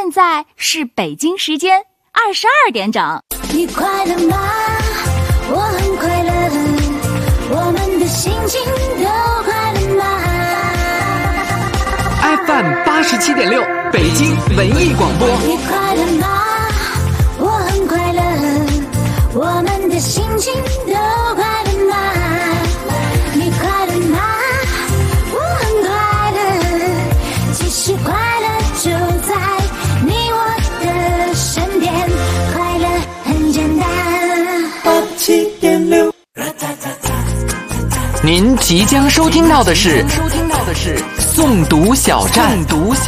现在是北京时间22点整。 你快乐吗？我很快乐，我们的心情都快乐吗？ FM 87.6北京文艺广播。 你快乐吗？我很快乐，我们的心情都快乐吗？你快乐吗？我很快乐，其实快乐就在你我的身边，快乐很简单。87.6。 您即将收听到的是诵读小站。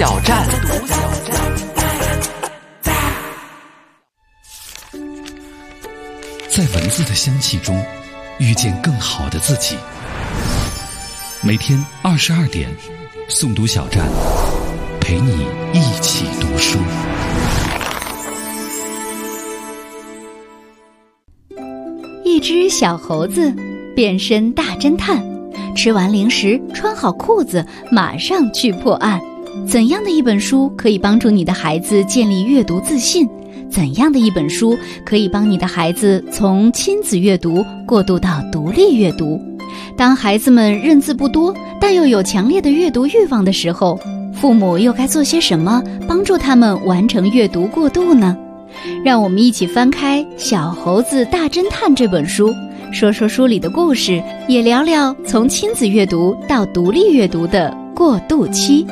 在文字的香气中遇见更好的自己。每天22点，诵读小站，陪你一起读书。 一只小猴子变身大侦探，吃完零食，穿好裤子，马上去破案。怎样的一本书可以帮助你的孩子建立阅读自信？怎样的一本书可以帮你的孩子从亲子阅读过渡到独立阅读？当孩子们认字不多，但又有强烈的阅读欲望的时候，父母又该做些什么帮助他们完成阅读过渡呢？让我们一起翻开《小猴子大侦探》这本书，说说书里的故事，也聊聊从亲子阅读到独立阅读的过渡期。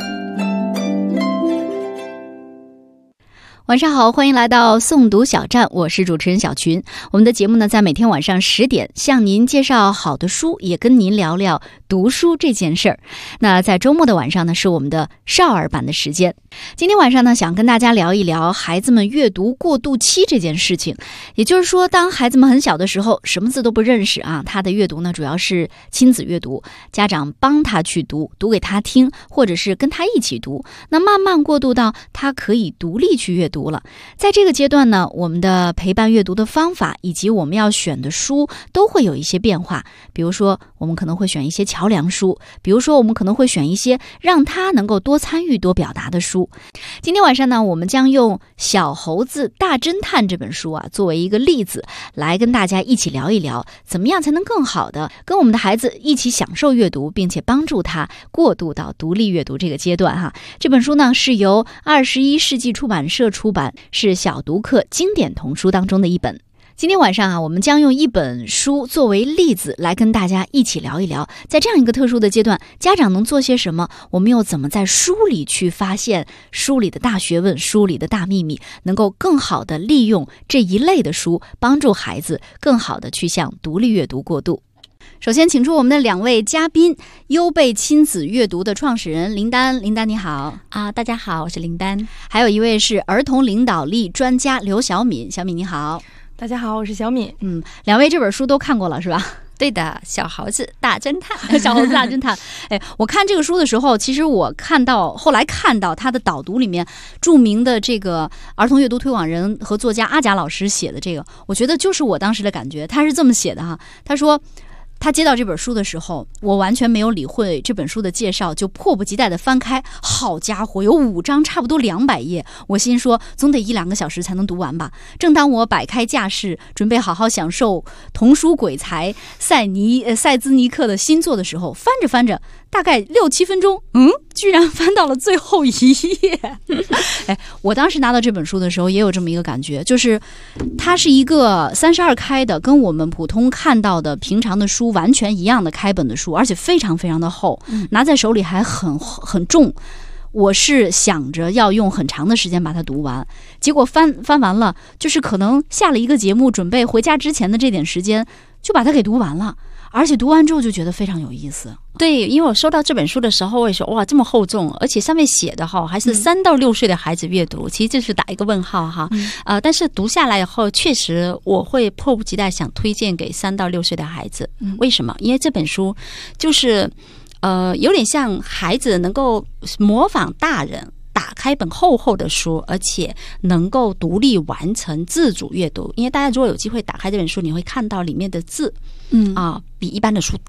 晚上好，欢迎来到诵读小站，我是主持人小群。我们的节目呢，在每天晚上10点向您介绍好的书，也跟您聊聊读书这件事儿。那在周末的晚上呢，是我们的少儿版的时间。今天晚上呢，想跟大家聊一聊孩子们阅读过渡期这件事情。也就是说，当孩子们很小的时候，什么字都不认识啊，他的阅读呢，主要是亲子阅读，家长帮他去读，读给他听，或者是跟他一起读。那慢慢过渡到他可以独立去阅读了。在这个阶段呢，我们的陪伴阅读的方法以及我们要选的书都会有一些变化。比如说，我们可能会选一些桥梁书，比如说我们可能会选一些让他能够多参与多表达的书。今天晚上呢，我们将用《小猴子大侦探》这本书作为一个例子，来跟大家一起聊一聊，怎么样才能更好的跟我们的孩子一起享受阅读，并且帮助他过渡到独立阅读这个阶段这本书呢，是由21世纪出版社出版，是小读课经典童书当中的一本。今天晚上我们将用一本书作为例子来跟大家一起聊一聊，在这样一个特殊的阶段，家长能做些什么？我们又怎么在书里去发现书里的大学问、书里的大秘密，能够更好的利用这一类的书，帮助孩子更好的去向独立阅读过渡。首先请出我们的2位嘉宾，优贝亲子阅读的创始人林丹。林丹你好。 大家好，我是林丹。 还有一位是儿童领导力专家刘小敏。小敏你好。 大家好，我是小敏。 2位这本书都看过了是吧？ 对的，小猴子大侦探。 小猴子大侦探。我看这个书的时候，其实我后来看到他的导读里面著名的这个儿童阅读推广人和作家阿贾老师写的这个，我觉得就是我当时的感觉。他是这么写的他说他接到这本书的时候，我完全没有理会这本书的介绍，就迫不及待地翻开。好家伙，有5章，差不多200页。我心说，总得1-2个小时才能读完吧。正当我摆开架势，准备好好享受童书鬼才塞兹尼克的新作的时候，翻着翻着，大概6-7分钟，居然翻到了最后1页。我当时拿到这本书的时候，也有这么一个感觉，就是它是一个32开的，跟我们普通看到的平常的书完全一样的开本的书，而且非常非常的厚，拿在手里还很重。我是想着要用很长的时间把它读完，结果翻完了，就是可能下了一个节目，准备回家之前的这点时间就把它给读完了。而且读完之后就觉得非常有意思。 对，因为我收到这本书的时候，我也说哇，这么厚重，而且上面写的还是3到6岁的孩子阅读，其实这是打一个问号但是读下来以后，确实我会迫不及待想推荐给3到6岁的孩子。为什么？因为这本书就是有点像孩子能够模仿大人打开本厚厚的书，而且能够独立完成自主阅读。因为大家如果有机会打开这本书，你会看到里面的字比一般的书大，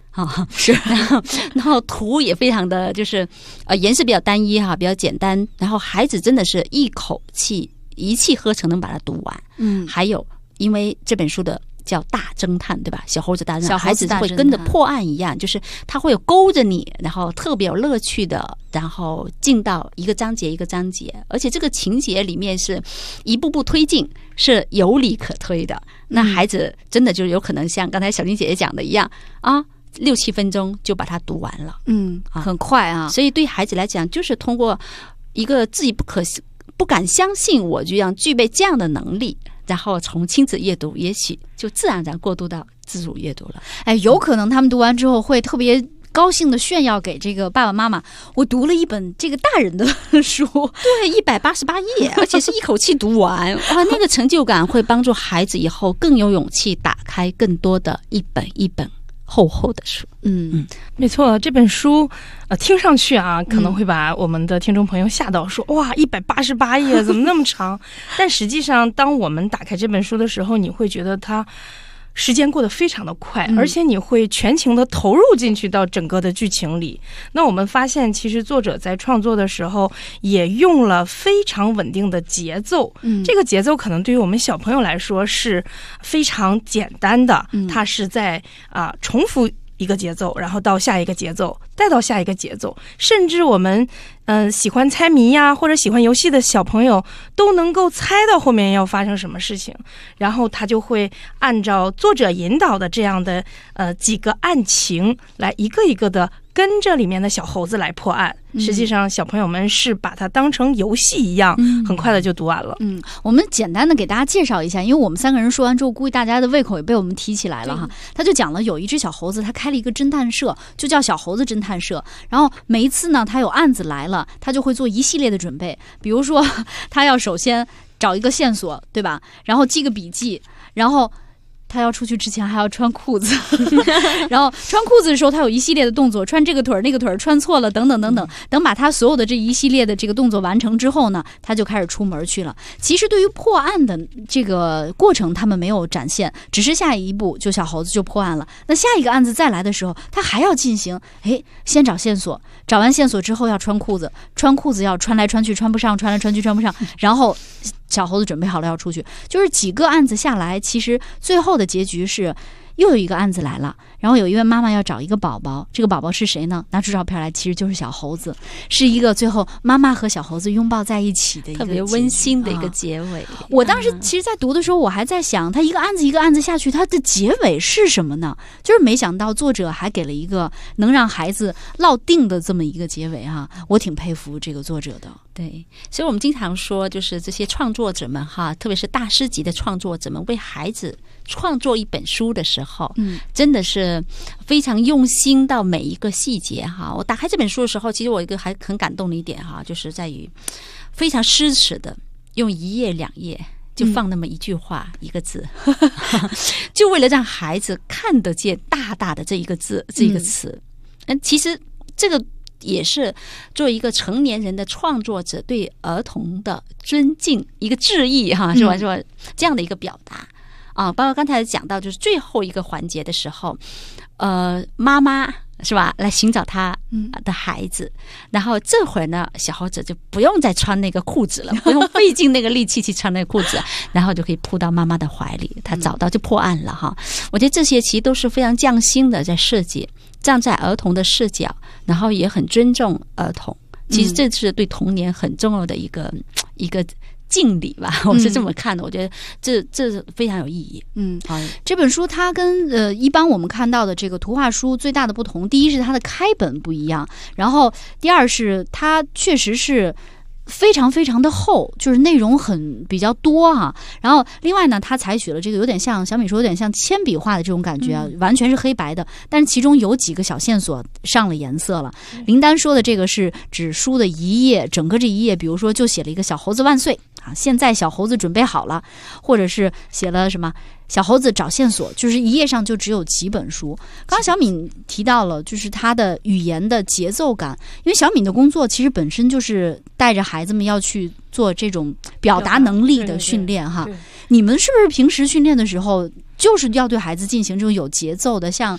是，然后图也非常的就是颜色比较单一哈，比较简单，然后孩子真的是一口气一气呵成能把它读完。还有因为这本书的叫大侦探，对吧？小猴子大侦探，孩子会跟着破案一样，就是他会有勾着你，然后特别有乐趣的，然后进到一个章节一个章节，而且这个情节里面是一步步推进，是有理可推的。那孩子真的就有可能像刚才小林姐姐讲的一样啊，6-7分钟就把它读完了。 很快啊。 所以对孩子来讲，就是通过一个自己不敢相信我居然具备这样的能力，然后从亲子阅读也许就自然而然过渡到自主阅读了。 有可能他们读完之后会特别高兴的炫耀给这个爸爸妈妈，我读了一本这个大人的书， 对，188页，而且是一口气读完，哇，那个成就感会帮助孩子以后更有勇气打开更多的一本一本厚厚的书。 没错，这本书听上去啊可能会把我们的听众朋友吓到，说哇188页怎么那么长但实际上当我们打开这本书的时候，你会觉得它时间过得非常的快，而且你会全情的投入进去到整个的剧情里。那我们发现其实作者在创作的时候也用了非常稳定的节奏，这个节奏可能对于我们小朋友来说是非常简单的，它是在重复一个节奏，然后到下一个节奏，带到下一个节奏，甚至我们喜欢猜谜呀或者喜欢游戏的小朋友都能够猜到后面要发生什么事情，然后他就会按照作者引导的这样的几个案情来一个一个的跟着里面的小猴子来破案。实际上小朋友们是把它当成游戏一样，很快的就读完了。 我们简单的给大家介绍一下，因为我们3个人说完之后，估计大家的胃口也被我们提起来了哈。他就讲了有一只小猴子，他开了一个侦探社，就叫小猴子侦探社。然后每一次呢，他有案子来了，他就会做一系列的准备，比如说他要首先找一个线索，对吧？然后记个笔记，然后他要出去之前还要穿裤子然后穿裤子的时候他有一系列的动作，穿这个腿那个腿穿错了等等等等，等把他所有的这一系列的这个动作完成之后呢，他就开始出门去了。其实对于破案的这个过程他们没有展现，只是下一步就小猴子就破案了。那下一个案子再来的时候他还要进行先找线索，找完线索之后要穿裤子，穿裤子要穿来穿去穿不上，穿来穿去穿不上，然后小猴子准备好了要出去。就是几个案子下来，其实最后的结局是又有一个案子来了，然后有一位妈妈要找一个宝宝，这个宝宝是谁呢？拿出照片来，其实就是小猴子，是一个最后妈妈和小猴子拥抱在一起的一个特别温馨的一个结尾。 我当时其实在读的时候我还在想，他一个案子一个案子下去，他的结尾是什么呢？就是没想到作者还给了一个能让孩子落定的这么一个结尾哈，我挺佩服这个作者的。 对，所以我们经常说，就是这些创作者们哈，特别是大师级的创作者们，为孩子创作一本书的时候，真的是非常用心到每一个细节哈。我打开这本书的时候，其实我一个还很感动的一点哈，就是在于非常诗词的，用1页2页就放那么一句话、一个字，就为了让孩子看得见大大的这一个字、这一个词。其实这个也是作为一个成年人的创作者对儿童的尊敬，一个致意哈，是吧？是吧？这样的一个表达啊，包括刚才讲到，就是最后一个环节的时候，妈妈是吧，来寻找他的孩子，然后这会儿呢，小猴子就不用再穿那个裤子了，不用费尽那个力气去穿那个裤子，然后就可以扑到妈妈的怀里，他找到就破案了哈。我觉得这些其实都是非常匠心的在设计，站在儿童的视角，然后也很尊重儿童。其实这是对童年很重要的一个敬礼吧，我是这么看的。我觉得这非常有意义。 这本书它跟一般我们看到的这个图画书最大的不同，第一是它的开本不一样，然后第二是它确实是非常非常的厚，就是内容比较多啊。然后另外呢，它采取了这个有点像小米说有点像铅笔画的这种感觉啊，完全是黑白的，但是其中有几个小线索上了颜色了。林丹说的这个是指书的一页，整个这一页，比如说就写了一个小猴子万岁啊，现在小猴子准备好了，或者是写了什么小猴子找线索，就是一页上就只有几本书。刚刚小敏提到了就是他的语言的节奏感，因为小敏的工作其实本身就是带着孩子们要去做这种表达能力的训练哈。你们是不是平时训练的时候就是要对孩子进行这种有节奏的，像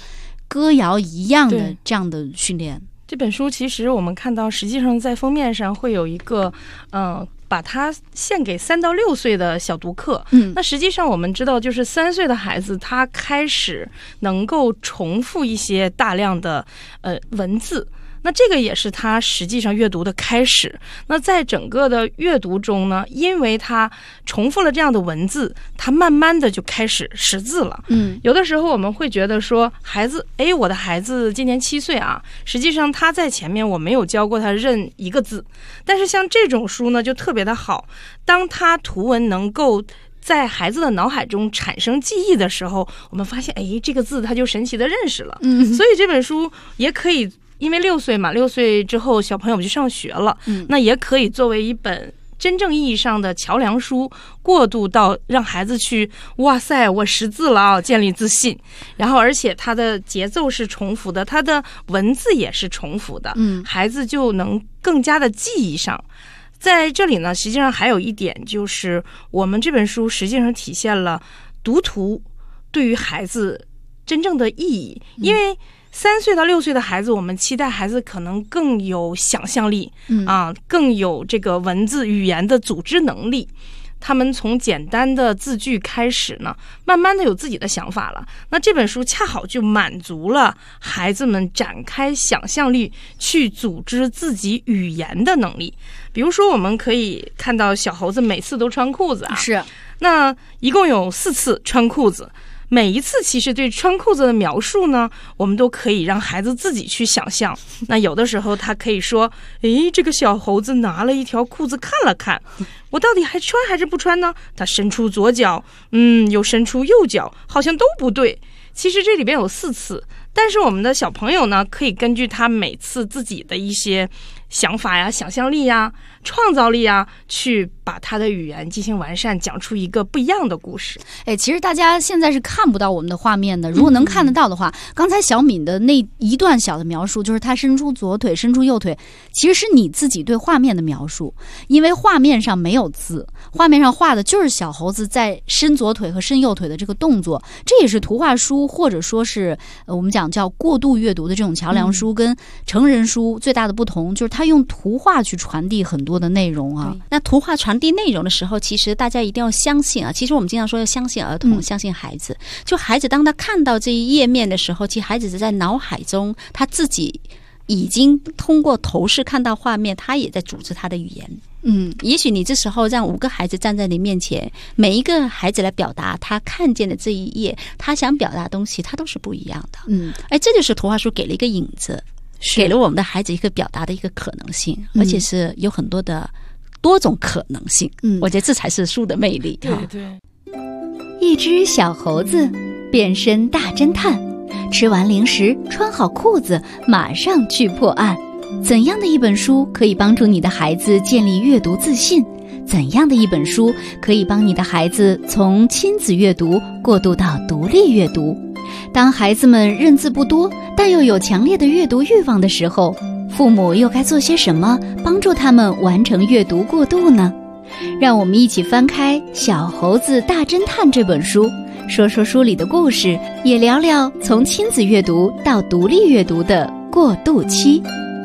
歌谣一样的对这样的训练。 这本书其实我们看到，实际上在封面上会有一个，把它献给3到6岁的小读客。那实际上我们知道，就是3岁的孩子，他开始能够重复一些大量的文字。那这个也是他实际上阅读的开始。那在整个的阅读中呢，因为他重复了这样的文字，他慢慢的就开始识字了。有的时候我们会觉得说，孩子，我的孩子今年7岁啊，实际上他在前面我没有教过他认一个字，但是像这种书呢就特别的好，当他图文能够在孩子的脑海中产生记忆的时候，我们发现这个字他就神奇的认识了。所以这本书也可以，因为6岁嘛，6岁之后小朋友就上学了，那也可以作为一本真正意义上的桥梁书，过渡到让孩子去，哇塞，我识字了啊，建立自信。然后而且它的节奏是重复的，它的文字也是重复的，孩子就能更加的记忆上。在这里呢，实际上还有一点，就是我们这本书实际上体现了读图对于孩子真正的意义。因为3岁到6岁的孩子，我们期待孩子可能更有想象力，更有这个文字语言的组织能力。他们从简单的字句开始呢，慢慢的有自己的想法了。那这本书恰好就满足了孩子们展开想象力去组织自己语言的能力。比如说我们可以看到小猴子每次都穿裤子啊， 是， 那一共有4次穿裤子。每一次其实对穿裤子的描述呢，我们都可以让孩子自己去想象。那有的时候他可以说，这个小猴子拿了一条裤子看了看，我到底还穿还是不穿呢？他伸出左脚，又伸出右脚，好像都不对。其实这里边有4次，但是我们的小朋友呢，可以根据他每次自己的一些想法呀、想象力呀、创造力啊，去把他的语言进行完善，讲出一个不一样的故事。 其实大家现在是看不到我们的画面的，如果能看得到的话，刚才小敏的那一段小的描述，就是他伸出左腿，伸出右腿，其实是你自己对画面的描述，因为画面上没有字，画面上画的就是小猴子在伸左腿和伸右腿的这个动作。这也是图画书或者说是我们讲叫过度阅读的这种桥梁书跟成人书最大的不同，就是它用图画去传递很多的内容啊。 那图画传递内容的时候，其实大家一定要相信啊。其实我们经常说要相信儿童，相信孩子。就孩子当他看到这一页面的时候，其实孩子是在脑海中他自己已经通过头视看到画面，他也在组织他的语言。也许你这时候让5个孩子站在你面前，每一个孩子来表达他看见的这一页，他想表达的东西，他都是不一样的。这就是图画书给了一个影子，给了我们的孩子一个表达的一个可能性，而且是有很多的多种可能性。我觉得这才是书的魅力。 对对。 一只小猴子变身大侦探，吃完零食，穿好裤子，马上去破案。怎样的一本书可以帮助你的孩子建立阅读自信？怎样的一本书可以帮你的孩子从亲子阅读过渡到独立阅读？当孩子们认字不多，但又有强烈的阅读欲望的时候，父母又该做些什么帮助他们完成阅读过渡呢？让我们一起翻开《小猴子大侦探》这本书，说说书里的故事，也聊聊从亲子阅读到独立阅读的过渡期。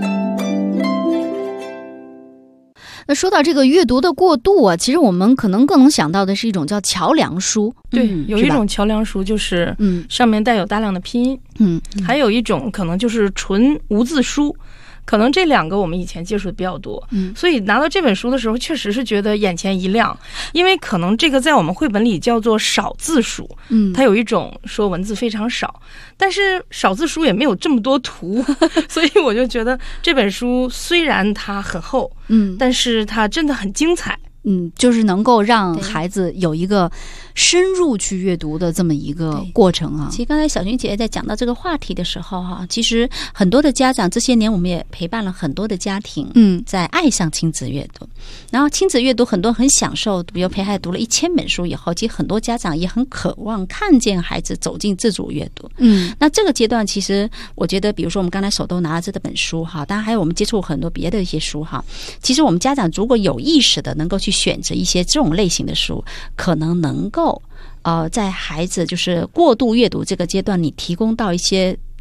那说到这个阅读的过渡啊，其实我们可能更能想到的是一种叫桥梁书。 对，有一种桥梁书就是上面带有大量的拼音，还有一种可能就是纯无字书。可能这2个我们以前接触的比较多，所以拿到这本书的时候，确实是觉得眼前一亮，因为可能这个在我们绘本里叫做少字书，它有一种说文字非常少，但是少字书也没有这么多图，所以我就觉得这本书虽然它很厚，但是它真的很精彩。 就是能够让孩子有一个深入去阅读的这么一个过程啊。 其实刚才小群姐姐在讲到这个话题的时候其实很多的家长这些年我们也陪伴了很多的家庭，在爱上亲子阅读。然后亲子阅读很多很享受，比如陪孩子读了1000本书以后，其实很多家长也很渴望看见孩子走进自主阅读。那这个阶段其实我觉得，比如说我们刚才手都拿了这本书当然还有我们接触很多别的一些书其实我们家长如果有意识的能够去选择一些这种类型的书，可能能够在孩子就是过度阅读这个阶段，你提供到一些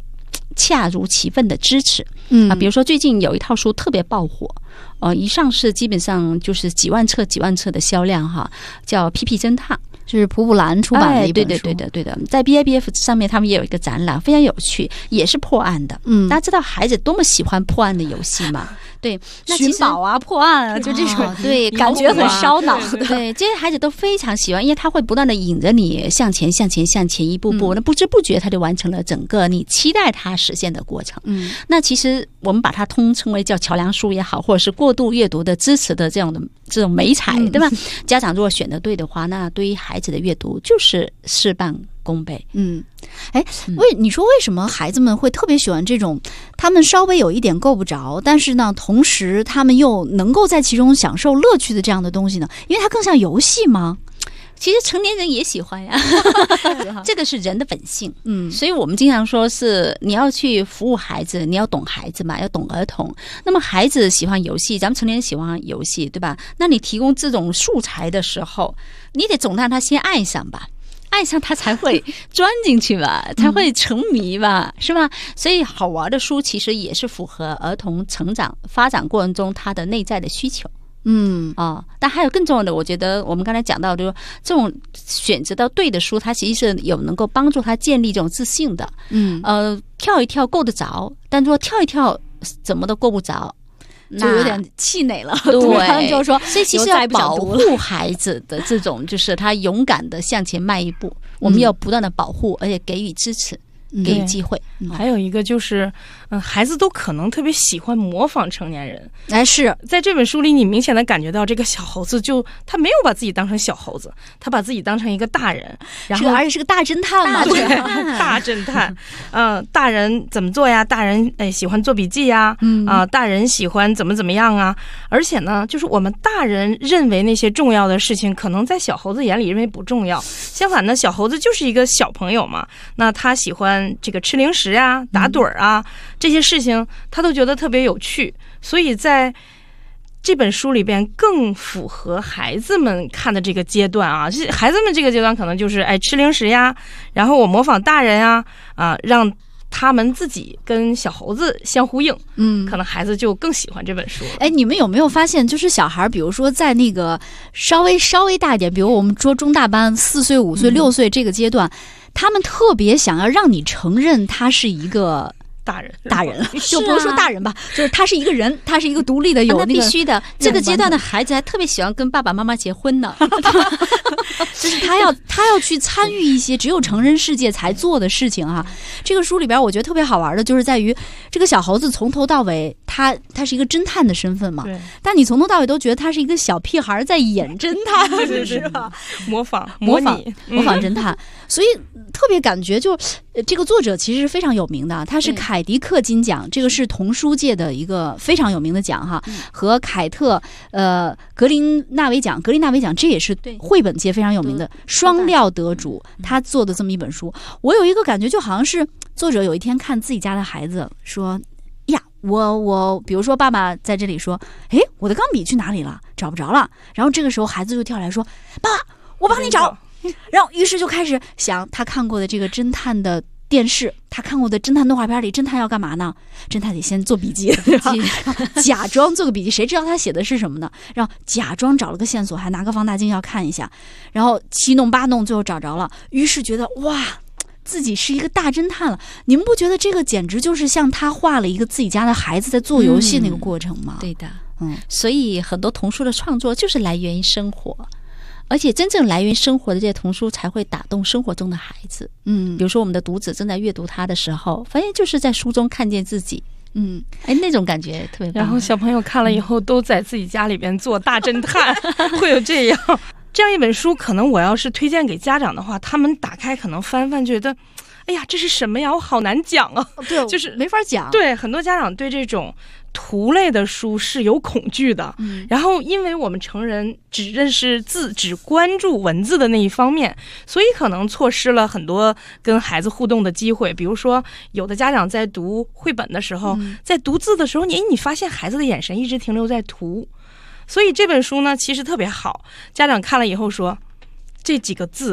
恰如其分的支持。比如说最近有一套书特别爆火，一上市基本上就是几万册的销量哈，叫《屁屁侦探》。 就是普普兰出版的一本书， 对的，在 BIBF 上面他们也有一个展览，非常有趣，也是破案的。大家知道孩子多么喜欢破案的游戏吗？对，那寻宝啊、破案啊，就这种， 对， 感觉很烧脑的。 对，这些孩子都非常喜欢，因为他会不断的引着你向前一步步，那不知不觉他就完成了整个你期待他实现的过程。那其实我们把它通称为叫桥梁书也好，或者是过度阅读的支持的这种美彩，对吧？家长如果选得对的话，那对于孩子的阅读就是事半功倍。 你说为什么孩子们会特别喜欢这种他们稍微有一点够不着，但是呢同时他们又能够在其中享受乐趣的这样的东西呢？因为它更像游戏吗？ 其实成年人也喜欢呀，这个是人的本性。所以我们经常说是你要去服务孩子，你要懂孩子嘛，要懂儿童。那么孩子喜欢游戏，咱们成年人喜欢游戏，对吧？那你提供这种素材的时候，你得总让他先爱上吧，爱上他才会钻进去吧，才会沉迷吧，是吧？所以好玩的书其实也是符合儿童成长发展过程中他的内在的需求。但还有更重要的，我觉得我们刚才讲到，就是这种选择到对的书，它其实是有能够帮助他建立这种自信的。跳一跳够得着，但如果跳一跳怎么都够不着， 就有点气馁了。 对， 就是说， 所以其实要保护孩子的这种，就是他勇敢的向前迈一步，我们要不断的保护，而且给予支持。给予机会。 还有一个就是，孩子都可能特别喜欢模仿成年人。 是在这本书里，你明显的感觉到这个小猴子他没有把自己当成小猴子，他把自己当成一个大人，然后而且是个大侦探嘛， 大侦探。大人怎么做呀？大人喜欢做笔记呀，大人喜欢怎么样啊？而且呢，就是我们大人认为那些重要的事情，可能在小猴子眼里认为不重要。相反呢，小猴子就是一个小朋友嘛，那他喜欢这个吃零食啊、打盹啊，这些事情他都觉得特别有趣，所以在这本书里边更符合孩子们看的这个阶段啊。孩子们这个阶段可能就是吃零食呀，然后我模仿大人啊，让他们自己跟小猴子相呼应，可能孩子就更喜欢这本书了。 你们有没有发现，就是小孩，比如说在那个稍微大一点，比如我们说中大班4岁、5岁、6岁这个阶段，他们特别想要让你承认他是一个大人就不是说大人吧，就是他是一个人，他是一个独立的，有那个必须的。这个阶段的孩子还特别喜欢跟爸爸妈妈结婚呢， 就是他要去参与一些只有成人世界才做的事情哈。这个书里边我觉得特别好玩的就是在于这个小猴子从头到尾他是一个侦探的身份嘛，但你从头到尾都觉得他是一个小屁孩在演侦探，是吧？ 模仿侦探，所以特别感觉就这个作者其实是非常有名的，他是凯迪克金奖，这个是童书界的一个非常有名的奖哈，和凯特格林纳维奖这也是绘本界非常有名的双料得主，他做的这么一本书，我有一个感觉就好像是作者有一天看自己家的孩子说呀，我比如说爸爸在这里说，我的钢笔去哪里了？找不着了。然后这个时候孩子就跳来说，爸爸，我帮你找。然后于是就开始想他看过的这个侦探的电视，他看过的侦探动画片里，侦探要干嘛呢？侦探得先做笔记，对吧？假装做个笔记，谁知道他写的是什么呢？然后假装找了个线索，还拿个放大镜要看一下，然后七弄八弄，最后找着了。于是觉得哇，自己是一个大侦探了。你们不觉得这个简直就是像他画了一个自己家的孩子在做游戏那个过程吗？ 对的，所以很多童书的创作就是来源于生活。而且真正来源生活的这些童书才会打动生活中的孩子。比如说我们的读者正在阅读它的时候，发现就是在书中看见自己。那种感觉特别棒。 然后小朋友看了以后都在自己家里边做大侦探，会有这样一本书。可能我要是推荐给家长的话，他们打开可能翻翻，觉得哎呀，这是什么呀？我好难讲啊！ 对， 就是没法讲。 对，很多家长对这种图类的书是有恐惧的。然后因为我们成人只认识字，只关注文字的那一方面，所以可能错失了很多跟孩子互动的机会。比如说，有的家长在读绘本的时候，在读字的时候，你发现孩子的眼神一直停留在图。所以这本书呢，其实特别好。家长看了以后说，这几个字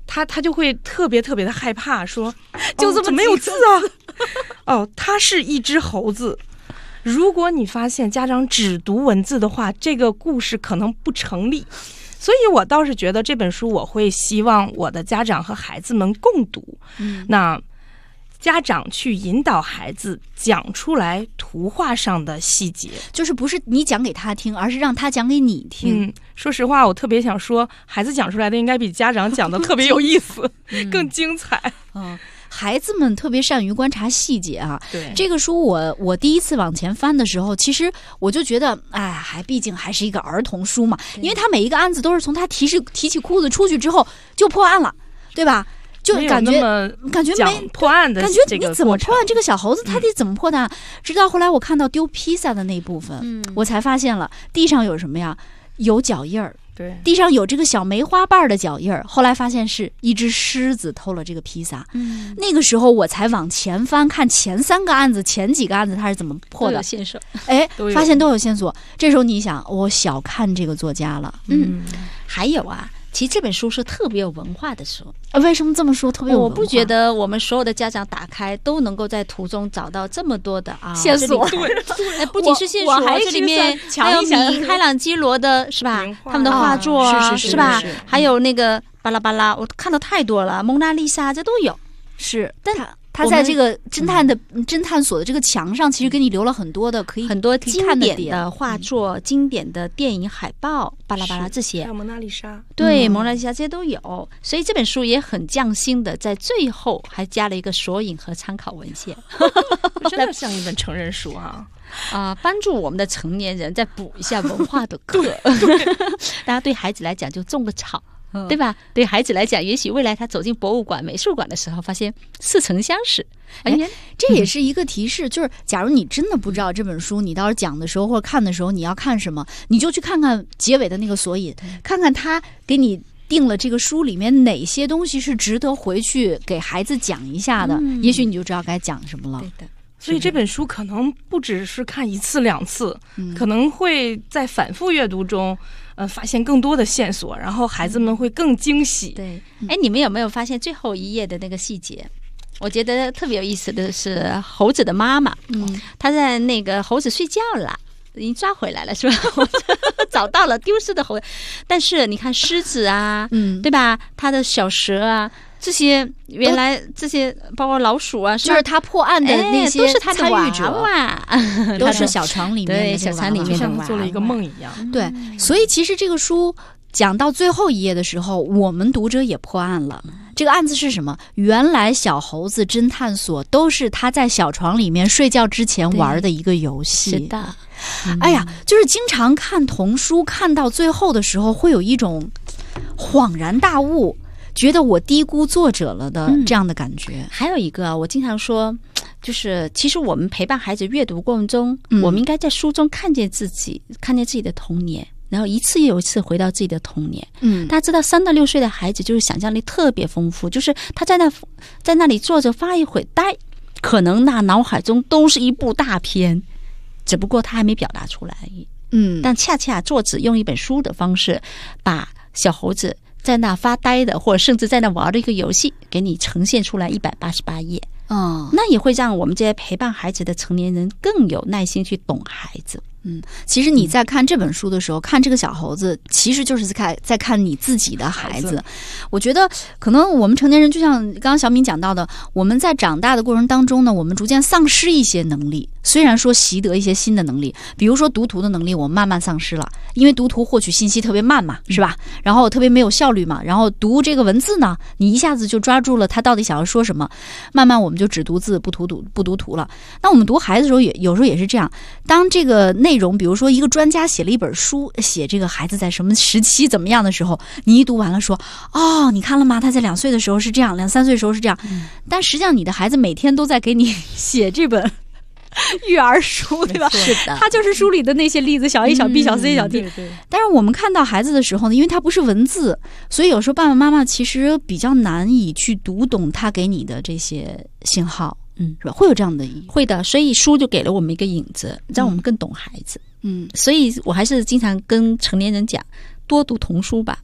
他就会特别特别的害怕，说就这么怎么没有字啊？它是一只猴子。如果你发现家长只读文字的话，这个故事可能不成立。所以我倒是觉得这本书我会希望我的家长和孩子们共读。那家长去引导孩子讲出来图画上的细节， 就是不是你讲给他听，而是让他讲给你听。 说实话，我特别想说，孩子讲出来的应该比家长讲的特别有意思，更精彩。 孩子们特别善于观察细节啊。 对， 这个书我第一次往前翻的时候，其实我就觉得，毕竟还是一个儿童书嘛，因为他每一个案子都是从他提起裤子出去之后就破案了，对吧？就感觉没破案的， 感觉你怎么破案？这个小猴子他得怎么破的案？直到后来我看到丢披萨的那一部分，我才发现了地上有什么呀？有脚印儿。 对， 地上有这个小梅花瓣的脚印儿，后来发现是一只狮子偷了这个披萨。那个时候我才往前翻看前3个案子，前几个案子他是怎么破的， 都有线索。 发现都有线索。这时候你想，我小看这个作家了。 还有啊，其实这本书是特别有文化的书。 为什么这么说？特别有文化？ 我不觉得我们所有的家长打开都能够在途中找到这么多的线索。 对，不仅是线索，这里面还有米开朗基罗的是吧？他们的画作是吧？还有那个巴拉巴拉，我看到太多了，蒙娜丽莎这都有。 是，但他在这个侦探所的这个墙上，其实给你留了很多的可以很多经典的的画作、经典的电影海报，巴拉巴拉这些。 还有蒙娜丽莎， 对，蒙娜丽莎这些都有。所以这本书也很匠心的，在最后还加了一个索引和参考文献， 真的像一本成人书啊。 帮助我们的成年人再补一下文化的课。大家对孩子来讲就种个草。对吧？对孩子来讲，也许未来他走进博物馆、美术馆的时候，发现似曾相识。 这也是一个提示，就是假如你真的不知道这本书，你到时候讲的时候或者看的时候，你要看什么，你就去看看结尾的那个索引，看看他给你定了这个书里面哪些东西是值得回去给孩子讲一下的，也许你就知道该讲什么了。 对的。 所以这本书可能不只是看1次2次，可能会在反复阅读中发现更多的线索，然后孩子们会更惊喜。 对，你们有没有发现最后一页的那个细节？我觉得特别有意思的是猴子的妈妈，她在那个猴子睡觉了，已经抓回来了，是吧？找到了丢失的猴子，但是你看狮子啊，对吧？它的小蛇啊。这些原来这些包括老鼠啊， 就是他破案的那些都是他的参与者，都是小床里面的， 对，小床里面的像做了一个梦一样。 对，所以其实这个书讲到最后一页的时候，我们读者也破案了。这个案子是什么？原来小猴子侦探所都是他在小床里面睡觉之前玩的一个游戏。 是的。 哎呀，就是经常看童书，看到最后的时候，会有一种恍然大悟。觉得我低估作者了的这样的感觉。 还有一个，我经常说，就是其实我们陪伴孩子阅读过程中，我们应该在书中看见自己的童年，然后一次又一次回到自己的童年。大家知道3到6岁的孩子就是想象力特别丰富，就是他在那里坐着发一会呆，可能那脑海中都是一部大片，只不过他还没表达出来而已。但恰恰作者用一本书的方式，把小猴子在那发呆的，或者甚至在那玩的一个游戏，给你呈现出来188页。那也会让我们这些陪伴孩子的成年人更有耐心去懂孩子。 其实你在看这本书的时候，看这个小猴子，其实就是在看你自己的孩子。我觉得可能我们成年人，就像刚刚小敏讲到的，我们在长大的过程当中呢，我们逐渐丧失一些能力。虽然说习得一些新的能力，比如说读图的能力，我们慢慢丧失了，因为读图获取信息特别慢嘛，是吧？然后特别没有效率嘛。然后读这个文字呢，你一下子就抓住了他到底想要说什么，慢慢我们就只读字不读图了。那我们读孩子的时候有时候也是这样，当这个内容，比如说一个专家写了一本书，写这个孩子在什么时期怎么样的时候，你一读完了说，你看了吗？他在2岁的时候是这样，2、3岁的时候是这样。但实际上你的孩子每天都在给你写这本育儿书，对吧？ 是的， 他就是书里的那些例子，小 A 小 B 小 C 小 D。但是我们看到孩子的时候呢，因为他不是文字，所以有时候爸爸妈妈其实比较难以去读懂他给你的这些信号。是吧？会有这样的会的，所以书就给了我们一个引子，让我们更懂孩子。所以我还是经常跟成年人讲，多读童书吧。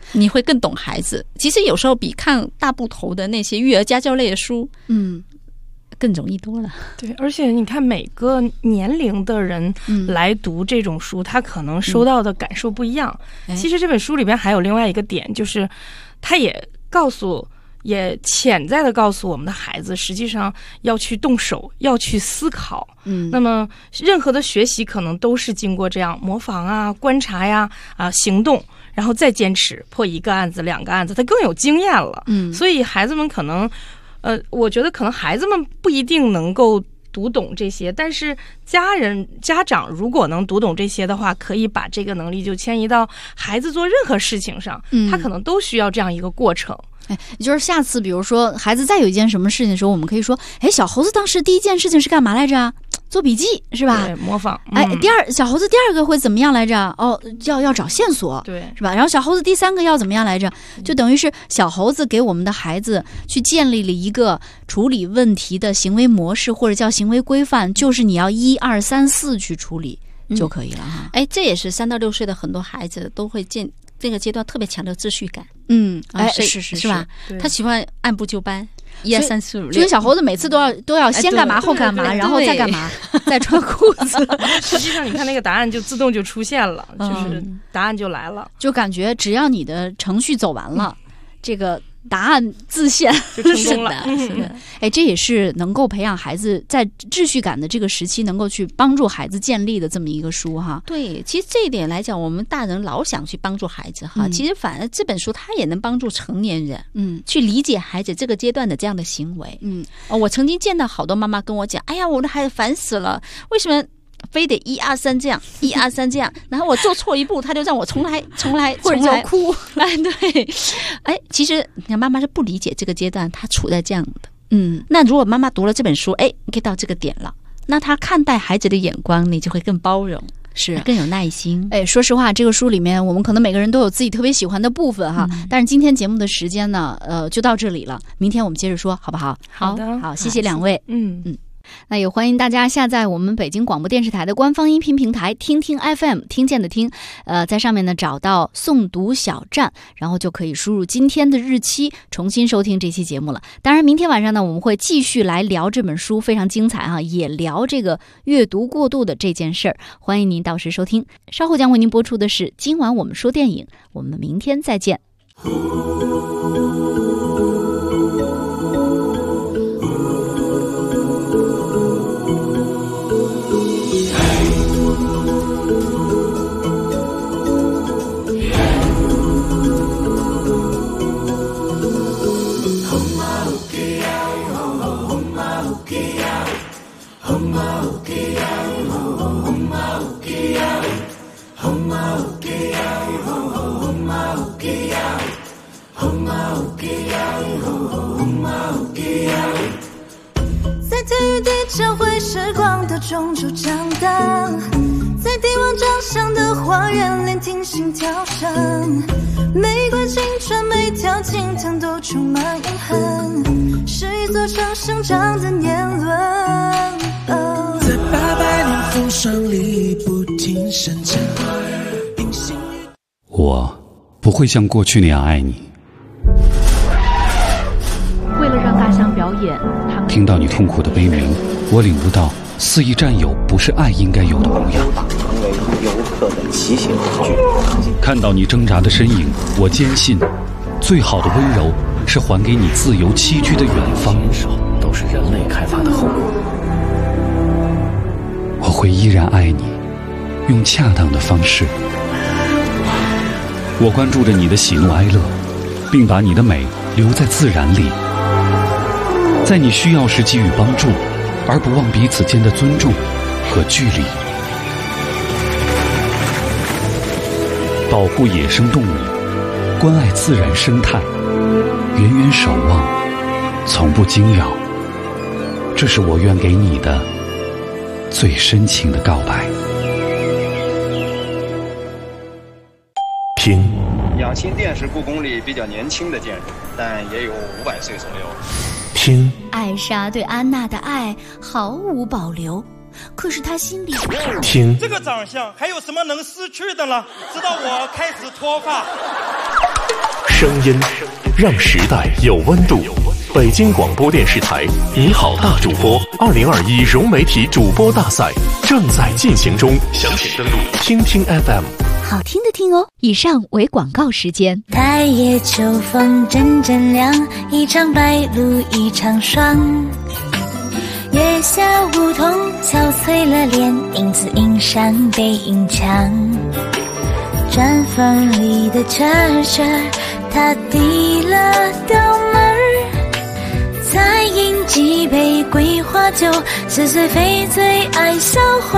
你会更懂孩子。其实有时候比看大部头的那些育儿家教类的书，更容易多了。 对，而且你看每个年龄的人来读这种书，他可能收到的感受不一样。其实这本书里边还有另外一个点，就是他也潜在的告诉我们的孩子，实际上要去动手，要去思考。那么任何的学习可能都是经过这样模仿啊、观察呀、行动，然后再坚持破1个案子、2个案子，他更有经验了。所以孩子们可能。我觉得可能孩子们不一定能够读懂这些，但是家长如果能读懂这些的话，可以把这个能力就迁移到孩子做任何事情上，他可能都需要这样一个过程。 也就是下次比如说孩子再有一件什么事情的时候，我们可以说，小猴子当时第一件事情是干嘛来着？做笔记是吧？ 对，模仿。 小猴子第2个会怎么样来着？要找线索， 对， 是吧？然后小猴子第3个要怎么样来着？就等于是小猴子给我们的孩子去建立了一个处理问题的行为模式，或者叫行为规范，就是你要1、2、3、4去处理就可以了哈。 这也是3到6岁的很多孩子都会这个阶段特别强的秩序感。是吧？他喜欢按部就班。1、2、3、4、5、6， 所以小猴子每次都要先干嘛后干嘛，然后再干嘛，再穿裤子。 实际上，你看那个答案就自动就出现了，就是答案就来了， 就感觉只要你的程序走完了，这个答案自现就成功了。 是的，这也是能够培养孩子在秩序感的这个时期，能够去帮助孩子建立的这么一个书哈。 对，其实这一点来讲，我们大人老想去帮助孩子哈，其实反而这本书它也能帮助成年人，去理解孩子这个阶段的这样的行为。我曾经见到好多妈妈跟我讲，哎呀，我的孩子烦死了，为什么非得1、2、3这样，1、2、3这样，然后我做错一步，他就让我重来， 或者就哭。 对，其实你看妈妈是不理解这个阶段，她处在这样的。那如果妈妈读了这本书，你可以到这个点了，那她看待孩子的眼光，你就会更包容， 是更有耐心。 说实话，这个书里面我们可能每个人都有自己特别喜欢的部分哈，但是今天节目的时间呢，就到这里了，明天我们接着说，好不好？ 好的， 好，谢谢2位。 那也欢迎大家下载我们北京广播电视台的官方音频平台听听 FM， 听见的听，在上面呢找到诵读小站，然后就可以输入今天的日期，重新收听这期节目了。当然，明天晚上呢，我们会继续来聊这本书，非常精彩哈，也聊这个阅读过度的这件事儿。欢迎您到时收听。稍后将为您播出的是今晚我们说电影，我们明天再见。 在天与地交汇时光的中轴长大，在帝王掌上的花园聆听心跳声，每管青春每条金藤都充满印痕，是一座城生长的年轮。 在800年风霜里不停生长。 我不会像过去那样爱你。 为了让大象表演，他们听到你痛苦的悲鸣，我领悟到肆意占有不是爱应该有的模样。 成为游客的骑行工具。 看到你挣扎的身影，我坚信，最好的温柔是还给你自由栖居的远方。 都是人类开发的后果。 我会依然爱你，用恰当的方式。我关注着你的喜怒哀乐，并把你的美留在自然里，在你需要时给予帮助，而不忘彼此间的尊重和距离。保护野生动物，关爱自然生态，远远守望，从不惊扰。这是我愿给你的最深情的告白。 听， 养心殿是故宫里比较年轻的建筑，但也有500岁左右。 听， 艾莎对安娜的爱毫无保留，可是她心里听， 这个长相还有什么能失去的呢？直到我开始脱发。 声音让时代有温度。北京广播电视台你好大主播2021融媒体主播大赛正在进行中，详情登录听听 FM。 好听的听哦。以上为广告时间。 太夜秋风阵阵凉，一场白露一场霜。月下梧桐憔悴了脸，影子映上背影墙。砖缝里的蛐蛐，它递了刀门儿，再饮几杯桂花酒，似水非醉爱销魂。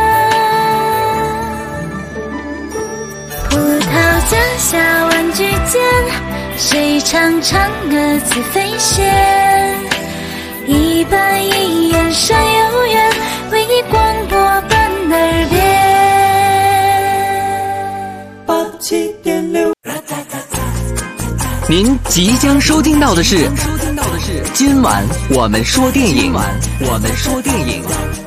葡萄架下玩具间，谁唱嫦娥自飞仙？一板一眼山有缘，为你广播奔耳边。87.6。 您即将收听到的是今晚我们说电影。